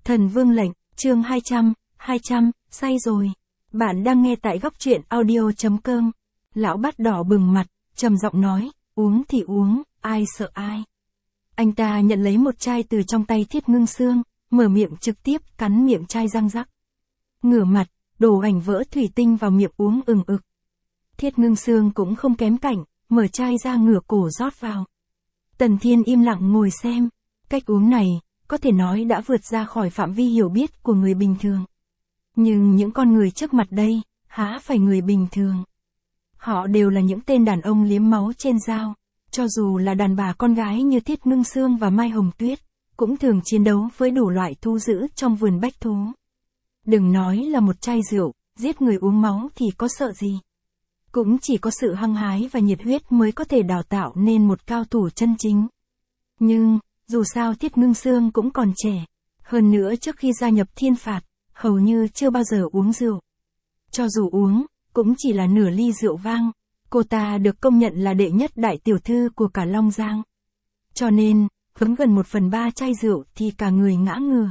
Thần Vương lệnh, chương 200, say rồi. Bạn đang nghe tại góc truyện audio.com. Lão Bát đỏ bừng mặt, trầm giọng nói, uống thì uống, ai sợ ai. Anh ta nhận lấy một chai từ trong tay Thiết Ngưng Sương, mở miệng trực tiếp cắn miệng chai răng rắc. Ngửa mặt, đổ ảnh vỡ thủy tinh vào miệng uống ừng ực. Thiết Ngưng Sương cũng không kém cảnh, mở chai ra ngửa cổ rót vào. Tần Thiên im lặng ngồi xem, cách uống này, có thể nói đã vượt ra khỏi phạm vi hiểu biết của người bình thường. Nhưng những con người trước mặt đây, há phải người bình thường. Họ đều là những tên đàn ông liếm máu trên dao, cho dù là đàn bà con gái như Thiết Ngưng Sương và Mai Hồng Tuyết, cũng thường chiến đấu với đủ loại thú dữ trong vườn bách thú. Đừng nói là một chai rượu, giết người uống máu thì có sợ gì. Cũng chỉ có sự hăng hái và nhiệt huyết mới có thể đào tạo nên một cao thủ chân chính. Nhưng, dù sao Thiết Ngưng Sương cũng còn trẻ. Hơn nữa trước khi gia nhập Thiên Phạt, hầu như chưa bao giờ uống rượu. Cho dù uống, cũng chỉ là nửa ly rượu vang. Cô ta được công nhận là đệ nhất đại tiểu thư của cả Long Giang. Cho nên, uống gần 1/3 chai rượu thì cả người ngã ngửa.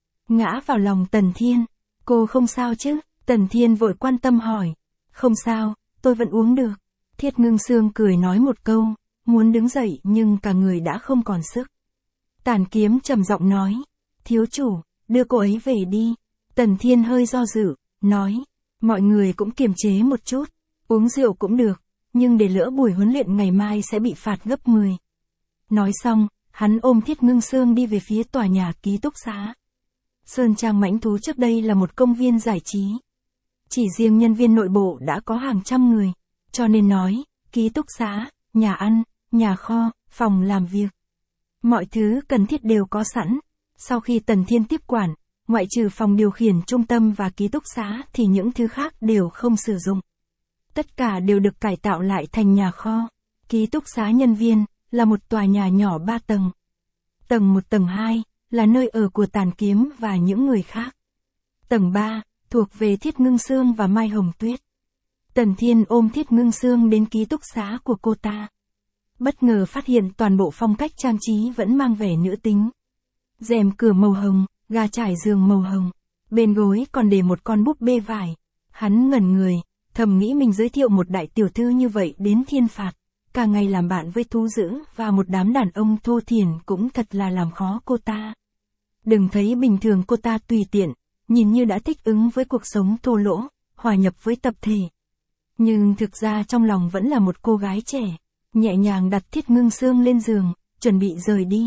Ngã vào lòng Tần Thiên. Cô không sao chứ? Tần Thiên vội quan tâm hỏi. Không sao, tôi vẫn uống được. Thiết Ngưng Sương cười nói một câu, muốn đứng dậy nhưng cả người đã không còn sức. Tản Kiếm trầm giọng nói, thiếu chủ, đưa cô ấy về đi. Tần Thiên hơi do dự, nói, mọi người cũng kiềm chế một chút, uống rượu cũng được, nhưng để lỡ buổi huấn luyện ngày mai sẽ bị phạt gấp 10. Nói xong, hắn ôm Thiết Ngưng Sương đi về phía tòa nhà ký túc xá. Sơn Trang Mãnh Thú trước đây là một công viên giải trí. Chỉ riêng nhân viên nội bộ đã có hàng trăm người, cho nên nói, ký túc xá, nhà ăn, nhà kho, phòng làm việc. Mọi thứ cần thiết đều có sẵn. Sau khi Tần Thiên tiếp quản, ngoại trừ phòng điều khiển trung tâm và ký túc xá thì những thứ khác đều không sử dụng. Tất cả đều được cải tạo lại thành nhà kho. Ký túc xá nhân viên là một tòa nhà nhỏ 3 tầng. Tầng 1 tầng 2 là nơi ở của Tản Kiếm và những người khác. Tầng 3 thuộc về Thiết Ngưng Sương và Mai Hồng Tuyết. Tần Thiên ôm Thiết Ngưng Sương đến ký túc xá của cô ta. Bất ngờ phát hiện toàn bộ phong cách trang trí vẫn mang vẻ nữ tính. Rèm cửa màu hồng, ga trải giường màu hồng. Bên gối còn để một con búp bê vải. Hắn ngẩn người, thầm nghĩ mình giới thiệu một đại tiểu thư như vậy đến Thiên Phạt. Cả ngày làm bạn với thú dữ và một đám đàn ông thô thiển cũng thật là làm khó cô ta. Đừng thấy bình thường cô ta tùy tiện, nhìn như đã thích ứng với cuộc sống thô lỗ, hòa nhập với tập thể. Nhưng thực ra trong lòng vẫn là một cô gái trẻ, nhẹ nhàng đặt Thiết Ngưng Sương lên giường, chuẩn bị rời đi.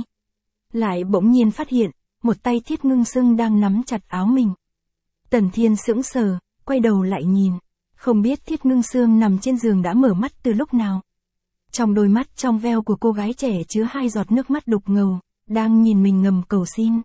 Lại bỗng nhiên phát hiện, một tay Thiết Ngưng Sương đang nắm chặt áo mình. Tần Thiên sững sờ, quay đầu lại nhìn, không biết Thiết Ngưng Sương nằm trên giường đã mở mắt từ lúc nào. Trong đôi mắt trong veo của cô gái trẻ chứa 2 giọt nước mắt đục ngầu, đang nhìn mình ngầm cầu xin.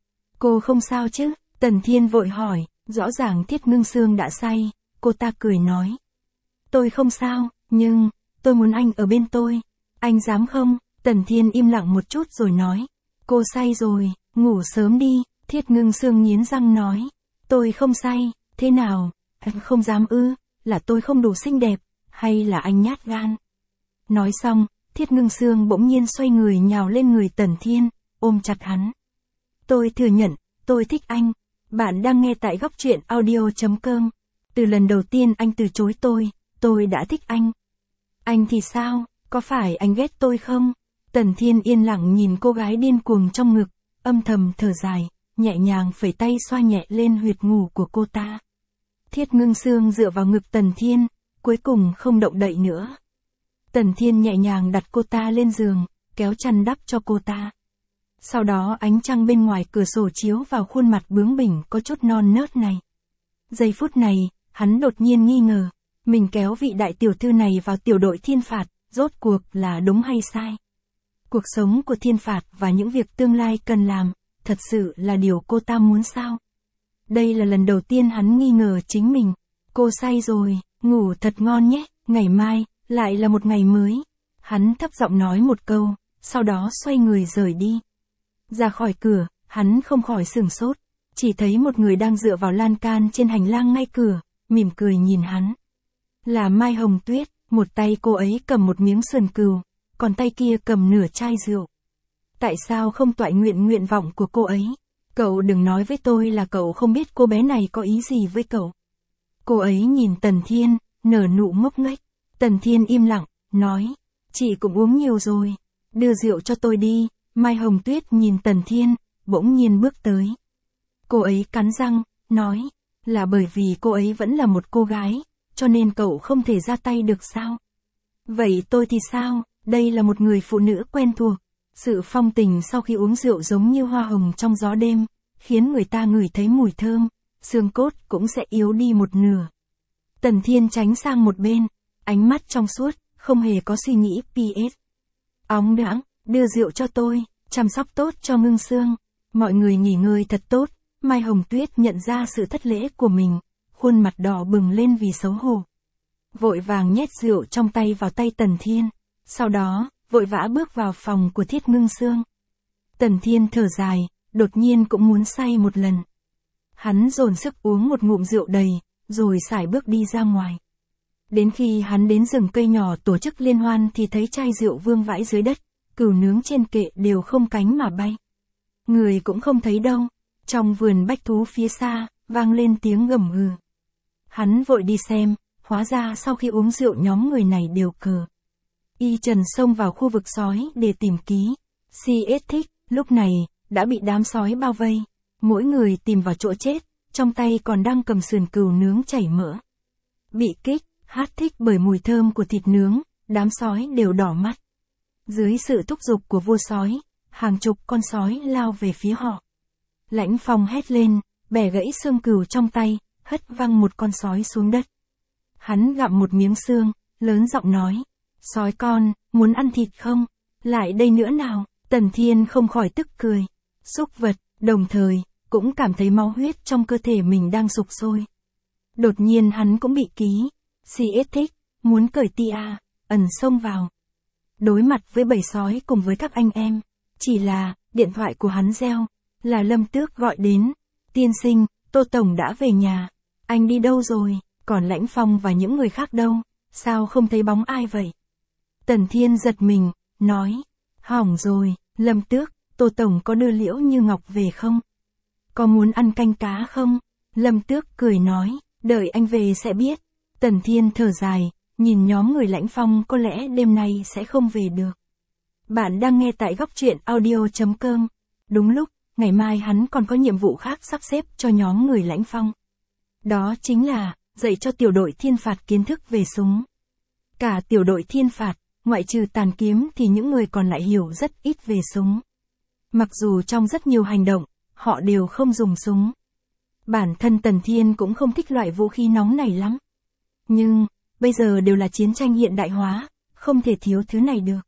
Cô không sao chứ? Tần Thiên vội hỏi, rõ ràng Thiết Ngưng Sương đã say, cô ta cười nói. Tôi không sao, nhưng, tôi muốn anh ở bên tôi. Anh dám không? Tần Thiên im lặng một chút rồi nói. Cô say rồi, ngủ sớm đi. Thiết Ngưng Sương nghiến răng nói. Tôi không say, thế nào? Anh không dám ư? Là tôi không đủ xinh đẹp, hay là anh nhát gan? Nói xong, Thiết Ngưng Sương bỗng nhiên xoay người nhào lên người Tần Thiên, ôm chặt hắn. Tôi thừa nhận, tôi thích anh. Bạn đang nghe tại góc truyện audio.com. Từ lần đầu tiên anh từ chối tôi đã thích anh. Anh thì sao, có phải anh ghét tôi không? Tần Thiên yên lặng nhìn cô gái điên cuồng trong ngực, âm thầm thở dài, nhẹ nhàng phẩy tay xoa nhẹ lên huyệt ngủ của cô ta. Thiết Ngưng Sương dựa vào ngực Tần Thiên, cuối cùng không động đậy nữa. Tần Thiên nhẹ nhàng đặt cô ta lên giường, kéo chăn đắp cho cô ta. Sau đó ánh trăng bên ngoài cửa sổ chiếu vào khuôn mặt bướng bỉnh có chút non nớt này. Giây phút này, hắn đột nhiên nghi ngờ, mình kéo vị đại tiểu thư này vào tiểu đội Thiên Phạt, rốt cuộc là đúng hay sai? Cuộc sống của Thiên Phạt và những việc tương lai cần làm, thật sự là điều cô ta muốn sao? Đây là lần đầu tiên hắn nghi ngờ chính mình. Cô say rồi, ngủ thật ngon nhé, ngày mai, lại là một ngày mới. Hắn thấp giọng nói một câu, sau đó xoay người rời đi. Ra khỏi cửa, hắn không khỏi sửng sốt, chỉ thấy một người đang dựa vào lan can trên hành lang ngay cửa, mỉm cười nhìn hắn. Là Mai Hồng Tuyết, một tay cô ấy cầm một miếng sườn cừu, còn tay kia cầm nửa chai rượu. Tại sao không toại nguyện nguyện vọng của cô ấy? Cậu đừng nói với tôi là cậu không biết cô bé này có ý gì với cậu. Cô ấy nhìn Tần Thiên, nở nụ ngốc nghếch. Tần Thiên im lặng, nói, chị cũng uống nhiều rồi. Đưa rượu cho tôi đi. Mai Hồng Tuyết nhìn Tần Thiên, bỗng nhiên bước tới. Cô ấy cắn răng, nói, là bởi vì cô ấy vẫn là một cô gái, cho nên cậu không thể ra tay được sao? Vậy tôi thì sao? Đây là một người phụ nữ quen thuộc. Sự phong tình sau khi uống rượu giống như hoa hồng trong gió đêm, khiến người ta ngửi thấy mùi thơm, xương cốt cũng sẽ yếu đi một nửa. Tần Thiên tránh sang một bên, ánh mắt trong suốt, không hề có suy nghĩ PS. Óng đãng, đưa rượu cho tôi, chăm sóc tốt cho Ngưng Sương. Mọi người nghỉ ngơi thật tốt. Mai Hồng Tuyết nhận ra sự thất lễ của mình, khuôn mặt đỏ bừng lên vì xấu hổ. Vội vàng nhét rượu trong tay vào tay Tần Thiên, sau đó, vội vã bước vào phòng của Thiết Ngưng Sương. Tần Thiên thở dài, đột nhiên cũng muốn say một lần. Hắn dồn sức uống một ngụm rượu đầy, rồi sải bước đi ra ngoài. Đến khi hắn đến rừng cây nhỏ tổ chức liên hoan thì thấy chai rượu vương vãi dưới đất, cừu nướng trên kệ đều không cánh mà bay. Người cũng không thấy đâu. Trong vườn bách thú phía xa, vang lên tiếng gầm gừ. Hắn vội đi xem, hóa ra sau khi uống rượu nhóm người này đều cờ. Y Trần xông vào khu vực sói để tìm ký. CS Thích, lúc này, đã bị đám sói bao vây. Mỗi người tìm vào chỗ chết, trong tay còn đang cầm sườn cừu nướng chảy mỡ. Bị kích, hát thích bởi mùi thơm của thịt nướng, đám sói đều đỏ mắt. Dưới sự thúc giục của vua sói, hàng chục con sói lao về phía họ. Lãnh Phong hét lên, bẻ gãy xương cừu trong tay, hất văng một con sói xuống đất. Hắn gặm một miếng xương, lớn giọng nói, sói con, muốn ăn thịt không? Lại đây nữa nào. Tần Thiên không khỏi tức cười. Súc vật, đồng thời, cũng cảm thấy máu huyết trong cơ thể mình đang sục sôi. Đột nhiên hắn cũng bị ký. CS Thích, muốn cởi tia, ẩn xông vào. Đối mặt với bầy sói cùng với các anh em. Chỉ là, điện thoại của hắn reo. Là Lâm Tước gọi đến. Tiên sinh, Tô Tổng đã về nhà. Anh đi đâu rồi? Còn Lãnh Phong và những người khác đâu? Sao không thấy bóng ai vậy? Tần Thiên giật mình, nói. Hỏng rồi, Lâm Tước, Tô Tổng có đưa Liễu Như Ngọc về không? Có muốn ăn canh cá không? Lâm Tước cười nói, đợi anh về sẽ biết. Tần Thiên thở dài, nhìn nhóm người Lãnh Phong có lẽ đêm nay sẽ không về được. Bạn đang nghe tại góc truyện audio.com. Đúng lúc, ngày mai hắn còn có nhiệm vụ khác sắp xếp cho nhóm người Lãnh Phong. Đó chính là, dạy cho tiểu đội thiên phạt kiến thức về súng. Cả tiểu đội thiên phạt, ngoại trừ tàn kiếm thì những người còn lại hiểu rất ít về súng. Mặc dù trong rất nhiều hành động, họ đều không dùng súng. Bản thân Tần Thiên cũng không thích loại vũ khí nóng này lắm. Nhưng, bây giờ đều là chiến tranh hiện đại hóa, không thể thiếu thứ này được.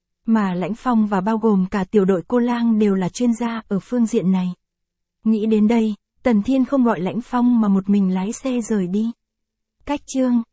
Mà Lãnh Phong và bao gồm cả tiểu đội Cô Lang đều là chuyên gia ở phương diện này. Nghĩ đến đây, Tần Thiên không gọi Lãnh Phong mà một mình lái xe rời đi. Cách chương